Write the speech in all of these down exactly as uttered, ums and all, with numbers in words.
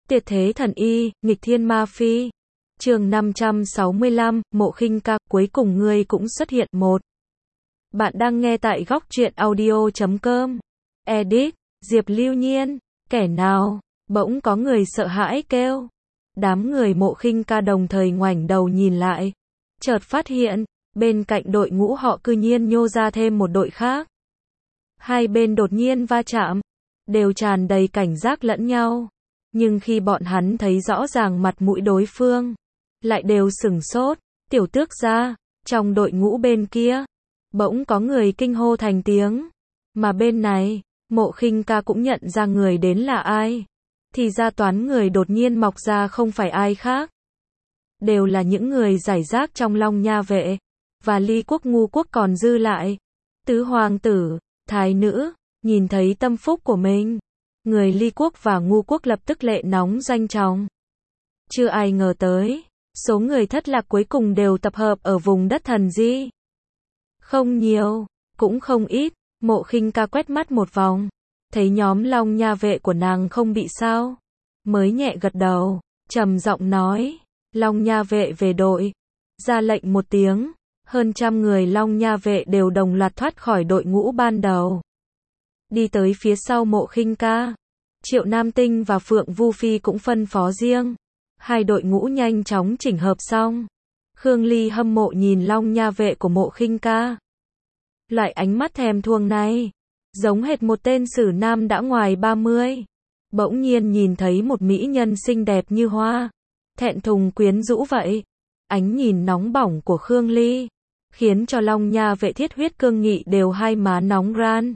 Tuyệt thế thần y, nghịch thiên ma phi. Chương năm trăm sáu mươi lăm, Mộ Khinh Ca, cuối cùng ngươi cũng xuất hiện. Một. Bạn đang nghe tại góc truyện audio chấm com. Edit, Diệp Lưu Nhiên. Kẻ nào? Bỗng có người sợ hãi kêu. Đám người Mộ Khinh Ca đồng thời ngoảnh đầu nhìn lại. Chợt phát hiện, bên cạnh đội ngũ họ cư nhiên nhô ra thêm một đội khác. Hai bên đột nhiên va chạm, đều tràn đầy cảnh giác lẫn nhau. Nhưng khi bọn hắn thấy rõ ràng mặt mũi đối phương, lại đều sửng sốt. Tiểu tước gia, trong đội ngũ bên kia, bỗng có người kinh hô thành tiếng. Mà bên này, Mộ Khinh Ca cũng nhận ra người đến là ai. Thì ra toán người đột nhiên mọc ra không phải ai khác. Đều là những người giải rác trong Long Nha vệ, và Ly quốc Ngu quốc còn dư lại. Tứ hoàng tử, thái nữ, nhìn thấy tâm phúc của mình. Người Ly quốc và Ngu quốc lập tức lệ nóng doanh trọng. Chưa ai ngờ tới, số người thất lạc cuối cùng đều tập hợp ở vùng đất thần di. Không nhiều, cũng không ít. Mộ Khinh Ca quét mắt một vòng, thấy nhóm Long Nha vệ của nàng không bị sao, mới nhẹ gật đầu, trầm giọng nói, Long Nha vệ về đội. Ra lệnh một tiếng, hơn trăm người Long Nha vệ đều đồng loạt thoát khỏi đội ngũ ban đầu. Đi tới phía sau Mộ Khinh Ca, Triệu Nam Tinh và Phượng Vu Phi cũng phân phó riêng. Hai đội ngũ nhanh chóng chỉnh hợp xong. Khương Ly hâm mộ nhìn Long Nha vệ của Mộ Khinh Ca. Loại ánh mắt thèm thuồng này, giống hệt một tên sử nam đã ngoài ba mươi. Bỗng nhiên nhìn thấy một mỹ nhân xinh đẹp như hoa, thẹn thùng quyến rũ vậy. Ánh nhìn nóng bỏng của Khương Ly, khiến cho Long Nha vệ thiết huyết cương nghị đều hai má nóng ran.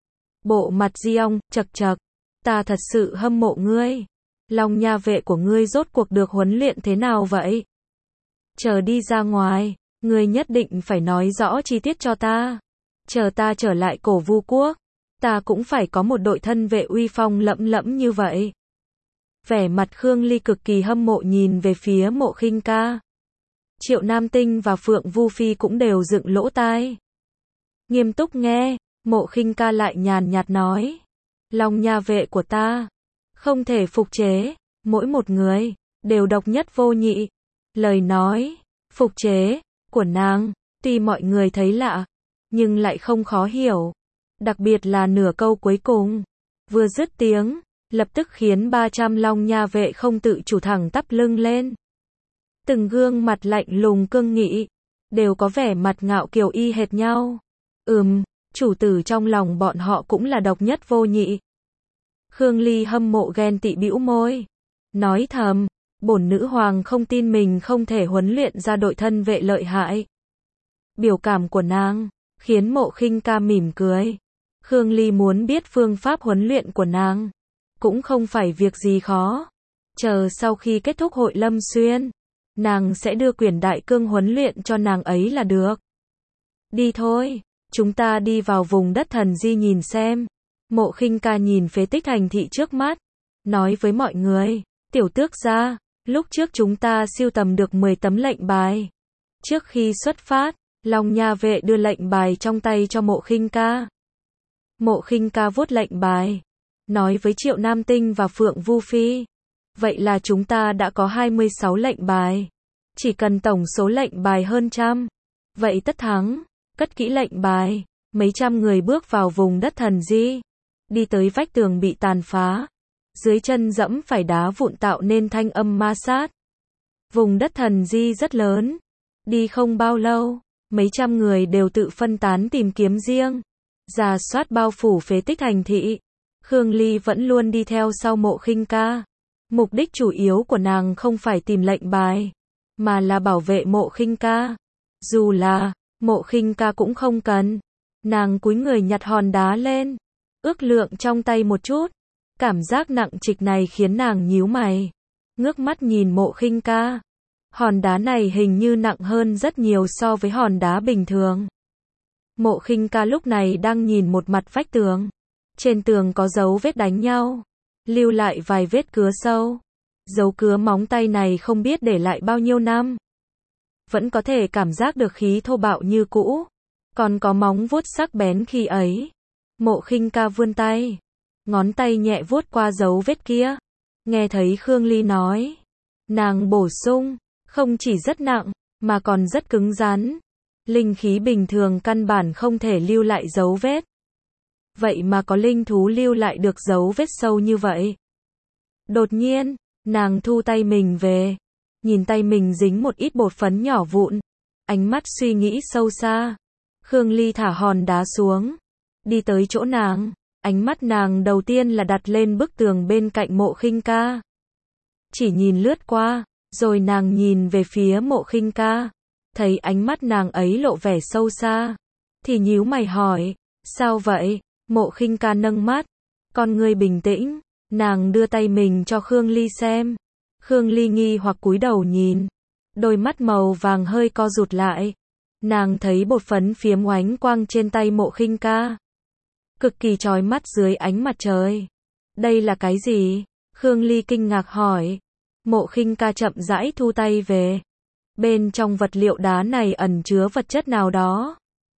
Bộ mặt di ong, chật chật, ta thật sự hâm mộ ngươi. Long Nha vệ của ngươi rốt cuộc được huấn luyện thế nào vậy? Chờ đi ra ngoài, ngươi nhất định phải nói rõ chi tiết cho ta. Chờ ta trở lại Cổ Vu quốc, ta cũng phải có một đội thân vệ uy phong lẫm lẫm như vậy. Vẻ mặt Khương Ly cực kỳ hâm mộ nhìn về phía Mộ Khinh Ca. Triệu Nam Tinh và Phượng Vu Phi cũng đều dựng lỗ tai. Nghiêm túc nghe, Mộ Khinh Ca lại nhàn nhạt nói. Long Nha vệ của ta, không thể phục chế, mỗi một người, đều độc nhất vô nhị. Lời nói, phục chế, của nàng, tuy mọi người thấy lạ, nhưng lại không khó hiểu. Đặc biệt là nửa câu cuối cùng, vừa dứt tiếng, lập tức khiến ba trăm Long Nha vệ không tự chủ thẳng tắp lưng lên. Từng gương mặt lạnh lùng cương nghị, đều có vẻ mặt ngạo kiều y hệt nhau. Ừm, chủ tử trong lòng bọn họ cũng là độc nhất vô nhị. Khương Ly hâm mộ ghen tị bĩu môi, nói thầm, bổn nữ hoàng không tin mình không thể huấn luyện ra đội thân vệ lợi hại. Biểu cảm của nàng khiến Mộ Khinh Ca mỉm cười. Khương Ly muốn biết phương pháp huấn luyện của nàng, cũng không phải việc gì khó. Chờ sau khi kết thúc hội Lâm Xuyên, nàng sẽ đưa Quyển Đại Cương huấn luyện cho nàng ấy là được. Đi thôi, chúng ta đi vào vùng đất thần di nhìn xem. Mộ Khinh Ca nhìn phế tích thành thị trước mắt, nói với mọi người, tiểu tước gia, lúc trước chúng ta sưu tầm được mười tấm lệnh bài. Trước khi xuất phát, Long Nha vệ đưa lệnh bài trong tay cho Mộ Khinh Ca. Mộ Khinh Ca vuốt lệnh bài, nói với Triệu Nam Tinh và Phượng Vu Phi, vậy là chúng ta đã có hai mươi sáu lệnh bài. Chỉ cần tổng số lệnh bài hơn trăm, vậy tất thắng. Cất kỹ lệnh bài, mấy trăm người bước vào vùng đất thần di. Đi tới vách tường bị tàn phá, dưới chân dẫm phải đá vụn tạo nên thanh âm ma sát. Vùng đất thần di rất lớn, đi không bao lâu, mấy trăm người đều tự phân tán tìm kiếm riêng, rà soát bao phủ phế tích thành thị. Khương Ly vẫn luôn đi theo sau Mộ Khinh Ca. Mục đích chủ yếu của nàng không phải tìm lệnh bài, mà là bảo vệ Mộ Khinh Ca. Dù là Mộ Khinh Ca cũng không cần. Nàng cúi người nhặt hòn đá lên, ước lượng trong tay một chút. Cảm giác nặng trịch này khiến nàng nhíu mày, ngước mắt nhìn Mộ Khinh Ca. Hòn đá này hình như nặng hơn rất nhiều so với hòn đá bình thường. Mộ Khinh Ca lúc này đang nhìn một mặt vách tường. Trên tường có dấu vết đánh nhau, lưu lại vài vết cứa sâu. Dấu cứa móng tay này không biết để lại bao nhiêu năm. Vẫn có thể cảm giác được khí thô bạo như cũ, còn có móng vuốt sắc bén khi ấy. Mộ Khinh Ca vươn tay, ngón tay nhẹ vuốt qua dấu vết kia. Nghe thấy Khương Ly nói, nàng bổ sung, không chỉ rất nặng, mà còn rất cứng rắn. Linh khí bình thường căn bản không thể lưu lại dấu vết. Vậy mà có linh thú lưu lại được dấu vết sâu như vậy. Đột nhiên, nàng thu tay mình về, nhìn tay mình dính một ít bột phấn nhỏ vụn, ánh mắt suy nghĩ sâu xa. Khương Ly thả hòn đá xuống, đi tới chỗ nàng, ánh mắt nàng đầu tiên là đặt lên bức tường bên cạnh Mộ Khinh Ca. Chỉ nhìn lướt qua, rồi nàng nhìn về phía Mộ Khinh Ca, thấy ánh mắt nàng ấy lộ vẻ sâu xa, thì nhíu mày hỏi, sao vậy? Mộ Khinh Ca nâng mắt, con ngươi bình tĩnh, nàng đưa tay mình cho Khương Ly xem. Khương Ly nghi hoặc cúi đầu nhìn, đôi mắt màu vàng hơi co rụt lại. Nàng thấy bột phấn phiếm oánh quang trên tay Mộ Khinh Ca, cực kỳ chói mắt dưới ánh mặt trời. Đây là cái gì? Khương Ly kinh ngạc hỏi. Mộ Khinh Ca chậm rãi thu tay về. Bên trong vật liệu đá này ẩn chứa vật chất nào đó.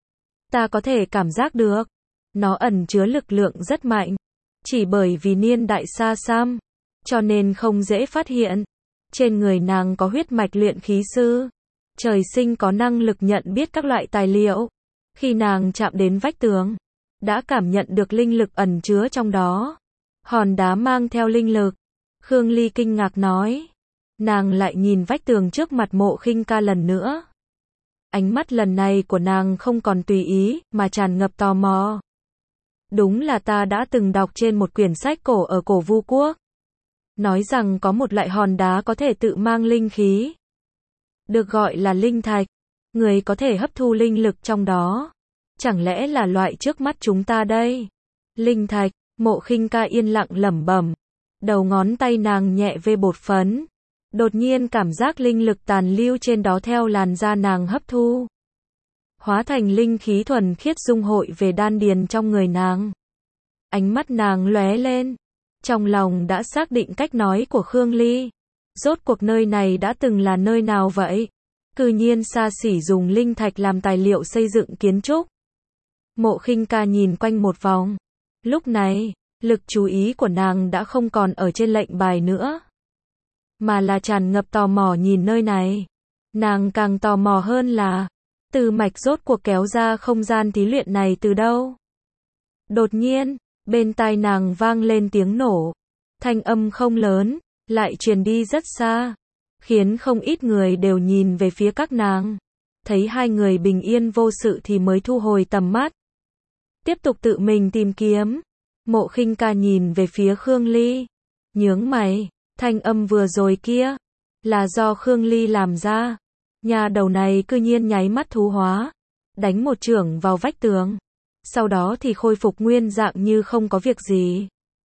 Ta có thể cảm giác được. Nó ẩn chứa lực lượng rất mạnh. Chỉ bởi vì niên đại xa xăm, cho nên không dễ phát hiện. Trên người nàng có huyết mạch luyện khí sư. Trời sinh có năng lực nhận biết các loại tài liệu. Khi nàng chạm đến vách tường, đã cảm nhận được linh lực ẩn chứa trong đó. Hòn đá mang theo linh lực. Khương Ly kinh ngạc nói. Nàng lại nhìn vách tường trước mặt Mộ Khinh Ca lần nữa. Ánh mắt lần này của nàng không còn tùy ý, mà tràn ngập tò mò. Đúng là ta đã từng đọc trên một quyển sách cổ ở Cổ Vu Quốc. Nói rằng có một loại hòn đá có thể tự mang linh khí. Được gọi là linh thạch. Người có thể hấp thu linh lực trong đó. Chẳng lẽ là loại trước mắt chúng ta đây? Linh thạch, Mộ Khinh Ca yên lặng lẩm bẩm. Đầu ngón tay nàng nhẹ về bột phấn. Đột nhiên cảm giác linh lực tàn lưu trên đó theo làn da nàng hấp thu. Hóa thành linh khí thuần khiết dung hội về đan điền trong người nàng. Ánh mắt nàng lóe lên. Trong lòng đã xác định cách nói của Khương Ly. Rốt cuộc nơi này đã từng là nơi nào vậy? Cư nhiên xa xỉ dùng linh thạch làm tài liệu xây dựng kiến trúc. Mộ Khinh Ca nhìn quanh một vòng. Lúc này, lực chú ý của nàng đã không còn ở trên lệnh bài nữa, mà là tràn ngập tò mò nhìn nơi này. Nàng càng tò mò hơn là, Từ Mạch rốt cuộc kéo ra không gian thí luyện này từ đâu? Đột nhiên, bên tai nàng vang lên tiếng nổ. Thanh âm không lớn, lại truyền đi rất xa, khiến không ít người đều nhìn về phía các nàng. Thấy hai người bình yên vô sự thì mới thu hồi tầm mắt. Tiếp tục tự mình tìm kiếm. Mộ Khinh Ca nhìn về phía Khương Ly. Nhướng mày, thanh âm vừa rồi kia, là do Khương Ly làm ra. Nhà đầu này cư nhiên nháy mắt thú hóa. Đánh một chưởng vào vách tường. Sau đó thì khôi phục nguyên dạng như không có việc gì.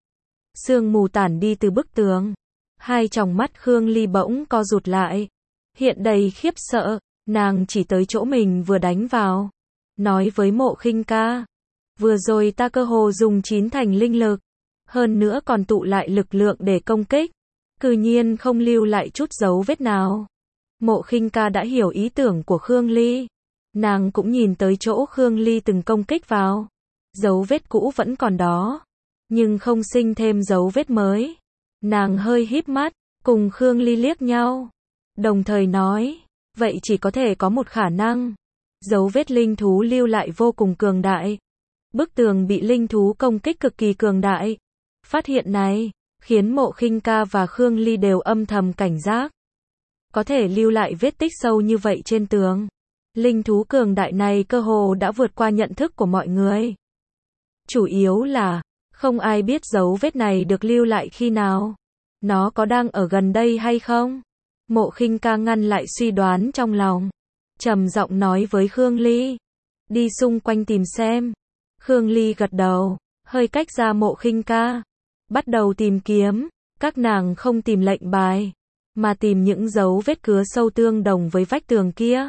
Sương mù tản đi từ bức tường. Hai tròng mắt Khương Ly bỗng co rụt lại. Hiện đầy khiếp sợ, nàng chỉ tới chỗ mình vừa đánh vào. Nói với Mộ Khinh Ca. Vừa rồi ta cơ hồ dùng chín thành linh lực. Hơn nữa còn tụ lại lực lượng để công kích. Cư nhiên không lưu lại chút dấu vết nào. Mộ Khinh Ca đã hiểu ý tưởng của Khương Ly. Nàng cũng nhìn tới chỗ Khương Ly từng công kích vào. Dấu vết cũ vẫn còn đó. Nhưng không sinh thêm dấu vết mới. Nàng hơi híp mắt, cùng Khương Ly liếc nhau. Đồng thời nói, vậy chỉ có thể có một khả năng. Dấu vết linh thú lưu lại vô cùng cường đại. Bức tường bị linh thú công kích cực kỳ cường đại. Phát hiện này, khiến Mộ Khinh Ca và Khương Ly đều âm thầm cảnh giác. Có thể lưu lại vết tích sâu như vậy trên tường. Linh thú cường đại này cơ hồ đã vượt qua nhận thức của mọi người. Chủ yếu là, không ai biết dấu vết này được lưu lại khi nào. Nó có đang ở gần đây hay không? Mộ Khinh Ca ngăn lại suy đoán trong lòng. Trầm giọng nói với Khương Ly. Đi xung quanh tìm xem. Khương Ly gật đầu, hơi cách ra Mộ Khinh Ca. Bắt đầu tìm kiếm. Các nàng không tìm lệnh bài, mà tìm những dấu vết cứa sâu tương đồng với vách tường kia.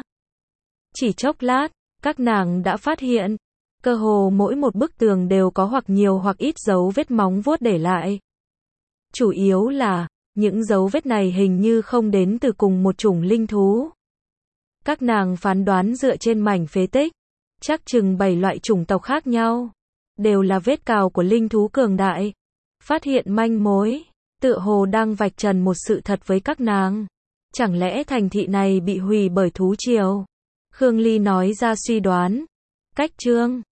Chỉ chốc lát, các nàng đã phát hiện, cơ hồ mỗi một bức tường đều có hoặc nhiều hoặc ít dấu vết móng vuốt để lại. Chủ yếu là, những dấu vết này hình như không đến từ cùng một chủng linh thú. Các nàng phán đoán dựa trên mảnh phế tích, chắc chừng bảy loại chủng tộc khác nhau, đều là vết cào của linh thú cường đại. Phát hiện manh mối, Tựa hồ đang vạch trần một sự thật với các nàng. Chẳng lẽ thành thị này bị hủy bởi thú triều? Khương Ly nói ra suy đoán. Cách chương